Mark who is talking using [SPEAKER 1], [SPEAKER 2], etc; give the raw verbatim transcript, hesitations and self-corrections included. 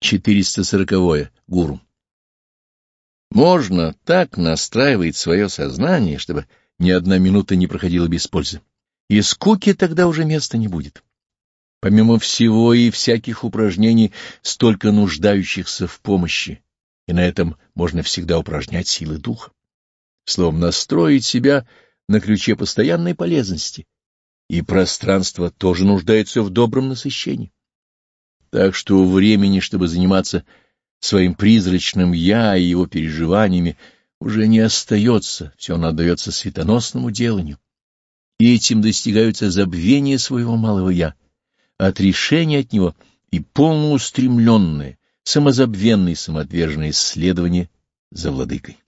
[SPEAKER 1] четыреста сороковое. Гуру. Можно так настраивать свое сознание, чтобы ни одна минута не проходила без пользы. И скуки тогда уже места не будет. Помимо всего и всяких упражнений, столько нуждающихся в помощи, и на этом можно всегда упражнять силы духа. Словом, настроить себя на ключе постоянной полезности, и пространство тоже нуждается в добром насыщении. Так что времени, чтобы заниматься своим призрачным «я» и его переживаниями, уже не остается, все оно отдается светоносному деланию. И этим достигаются забвения своего малого «я», отрешения от него и полноустремленное, самозабвенное и самоотверженное исследование за владыкой.